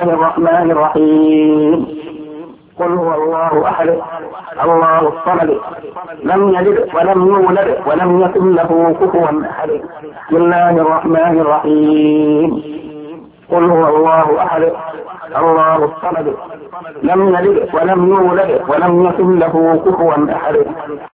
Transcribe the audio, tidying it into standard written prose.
الرحمن الرحيم. قل هو الله أحد الله الصمد لم يلد ولم يولد ولم يكن له كفوا أحد. بسم الله الرحمن الرحيم. قل هو الله أحد الله الصمد لم يلد ولم يولد ولم يكن له كفوا أحد.